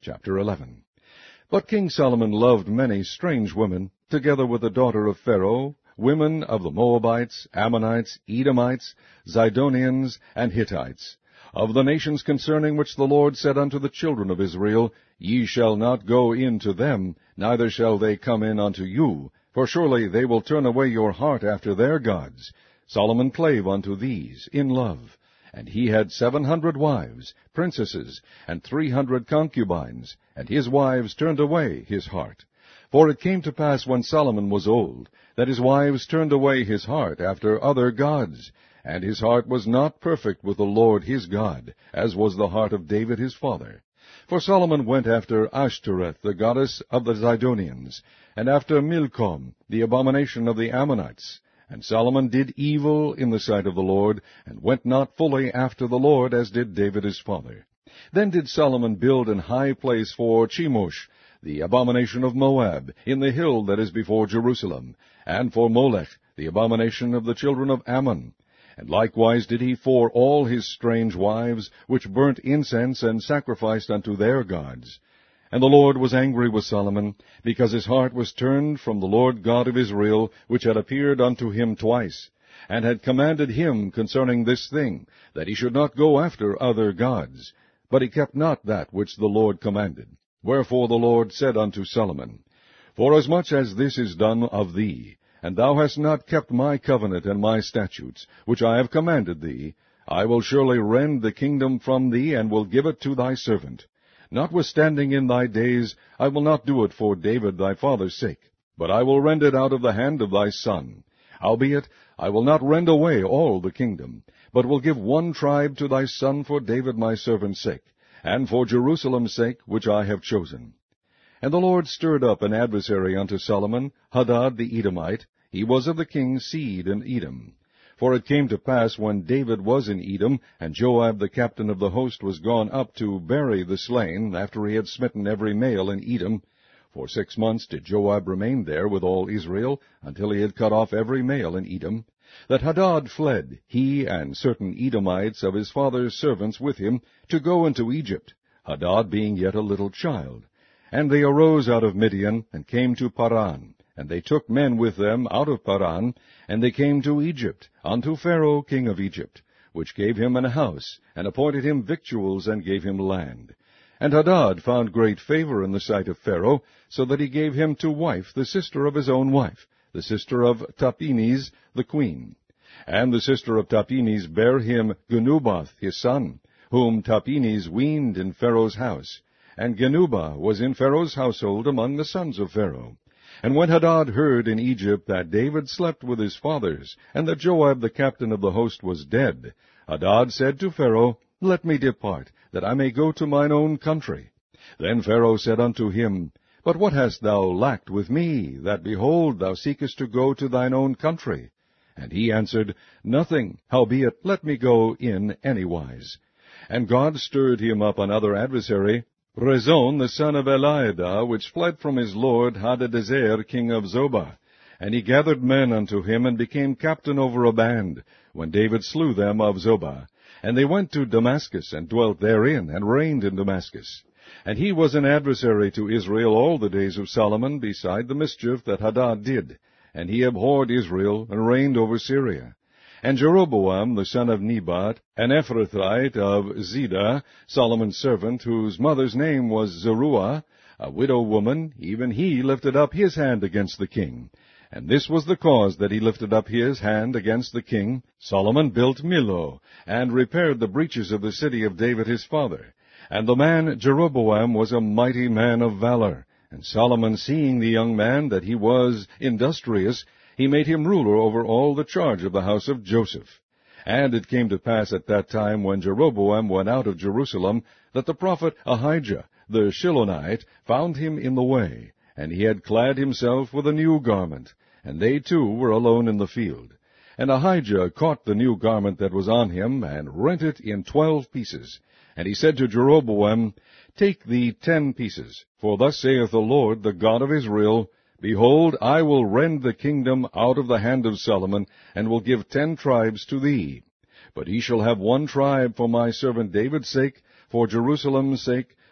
Chapter 11. But King Solomon loved many strange women, together with the daughter of Pharaoh, women of the Moabites, Ammonites, Edomites, Zidonians, and Hittites, of the nations concerning which the Lord said unto the children of Israel, Ye shall not go in to them, neither shall they come in unto you, for surely they will turn away your heart after their gods. Solomon clave unto these in love. And he had 700 wives, princesses, and 300 concubines, and his wives turned away his heart. For it came to pass when Solomon was old, that his wives turned away his heart after other gods, and his heart was not perfect with the Lord his God, as was the heart of David his father. For Solomon went after Ashtoreth, the goddess of the Zidonians, and after Milcom, the abomination of the Ammonites. And Solomon did evil in the sight of the Lord, and went not fully after the Lord, as did David his father. Then did Solomon build an high place for Chemosh, the abomination of Moab, in the hill that is before Jerusalem, and for Molech, the abomination of the children of Ammon. And likewise did he for all his strange wives, which burnt incense and sacrificed unto their gods. And the Lord was angry with Solomon, because his heart was turned from the Lord God of Israel, which had appeared unto him twice, and had commanded him concerning this thing, that he should not go after other gods. But he kept not that which the Lord commanded. Wherefore the Lord said unto Solomon, Forasmuch as this is done of thee, and thou hast not kept my covenant and my statutes, which I have commanded thee, I will surely rend the kingdom from thee, and will give it to thy servant. Notwithstanding in thy days, I will not do it for David thy father's sake, but I will rend it out of the hand of thy son. Howbeit, I will not rend away all the kingdom, but will give one tribe to thy son for David my servant's sake, and for Jerusalem's sake, which I have chosen. And the Lord stirred up an adversary unto Solomon, Hadad the Edomite. He was of the king's seed in Edom. For it came to pass, when David was in Edom, and Joab the captain of the host was gone up to bury the slain, after he had smitten every male in Edom, for 6 months did Joab remain there with all Israel, until he had cut off every male in Edom, that Hadad fled, he and certain Edomites of his father's servants with him, to go into Egypt, Hadad being yet a little child. And they arose out of Midian, and came to Paran. And they took men with them out of Paran, and they came to Egypt, unto Pharaoh king of Egypt, which gave him an house, and appointed him victuals, and gave him land. And Hadad found great favor in the sight of Pharaoh, so that he gave him to wife the sister of his own wife, the sister of Tahpenes the queen. And the sister of Tahpenes bare him Genubath his son, whom Tahpenes weaned in Pharaoh's house. And Genubath was in Pharaoh's household among the sons of Pharaoh. And when Hadad heard in Egypt that David slept with his fathers, and that Joab the captain of the host was dead, Hadad said to Pharaoh, Let me depart, that I may go to mine own country. Then Pharaoh said unto him, But what hast thou lacked with me, that, behold, thou seekest to go to thine own country? And he answered, Nothing, howbeit let me go in anywise. And God stirred him up another adversary, Rezon the son of Eliada, which fled from his lord Hadadezer king of Zobah. And he gathered men unto him, and became captain over a band, when David slew them of Zobah. And they went to Damascus, and dwelt therein, and reigned in Damascus. And he was an adversary to Israel all the days of Solomon, beside the mischief that Hadad did. And he abhorred Israel, and reigned over Syria. And Jeroboam the son of Nebat, an Ephrathite of Ziddah, Solomon's servant, whose mother's name was Zeruiah, a widow woman, even he lifted up his hand against the king. And this was the cause that he lifted up his hand against the king. Solomon built Millo, and repaired the breaches of the city of David his father. And the man Jeroboam was a mighty man of valor. And Solomon, seeing the young man that he was industrious, he made him ruler over all the charge of the house of Joseph. And it came to pass at that time, when Jeroboam went out of Jerusalem, that the prophet Ahijah the Shilonite found him in the way, and he had clad himself with a new garment, and they two were alone in the field. And Ahijah caught the new garment that was on him, and rent it in 12 pieces. And he said to Jeroboam, Take thee 10 pieces, for thus saith the Lord, the God of Israel, Behold, I will rend the kingdom out of the hand of Solomon, and will give 10 tribes to thee. But he shall have 1 tribe for my servant David's sake, for Jerusalem's sake,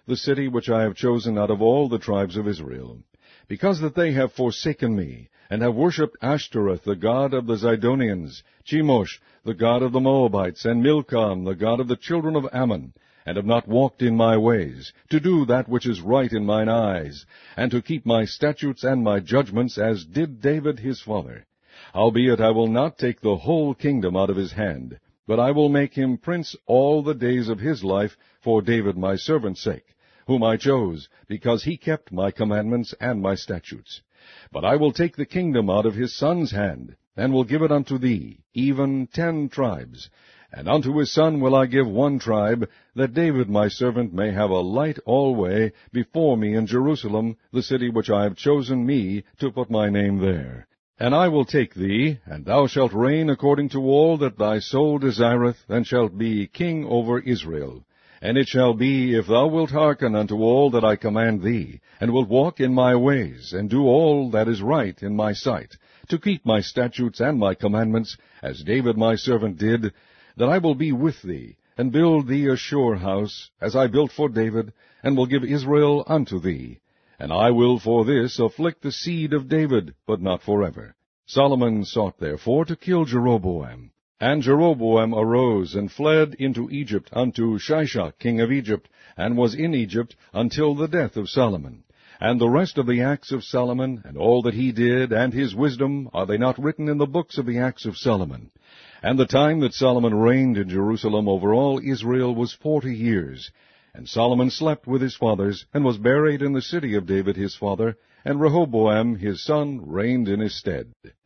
the city which I have chosen out of all the tribes of Israel. Because that they have forsaken me, and have worshipped Ashtoreth, the god of the Zidonians, Chemosh, the god of the Moabites, and Milcom, the god of the children of Ammon, and have not walked in my ways, to do that which is right in mine eyes, and to keep my statutes and my judgments, as did David his father. Howbeit I will not take the whole kingdom out of his hand, but I will make him prince all the days of his life for David my servant's sake, whom I chose, because he kept my commandments and my statutes. But I will take the kingdom out of his son's hand, and will give it unto thee, even 10 tribes. And unto his son will I give 1 tribe, that David my servant may have a light alway before me in Jerusalem, the city which I have chosen me to put my name there. And I will take thee, and thou shalt reign according to all that thy soul desireth, and shalt be king over Israel. And it shall be, if thou wilt hearken unto all that I command thee, and wilt walk in my ways, and do all that is right in my sight, to keep my statutes and my commandments, as David my servant did, that I will be with thee, and build thee a sure house, as I built for David, and will give Israel unto thee. And I will for this afflict the seed of David, but not forever. Solomon sought therefore to kill Jeroboam. And Jeroboam arose and fled into Egypt unto Shishak king of Egypt, and was in Egypt until the death of Solomon. And the rest of the acts of Solomon, and all that he did, and his wisdom, are they not written in the books of the acts of Solomon? And the time that Solomon reigned in Jerusalem over all Israel was 40 years. And Solomon slept with his fathers, and was buried in the city of David his father, and Rehoboam his son reigned in his stead.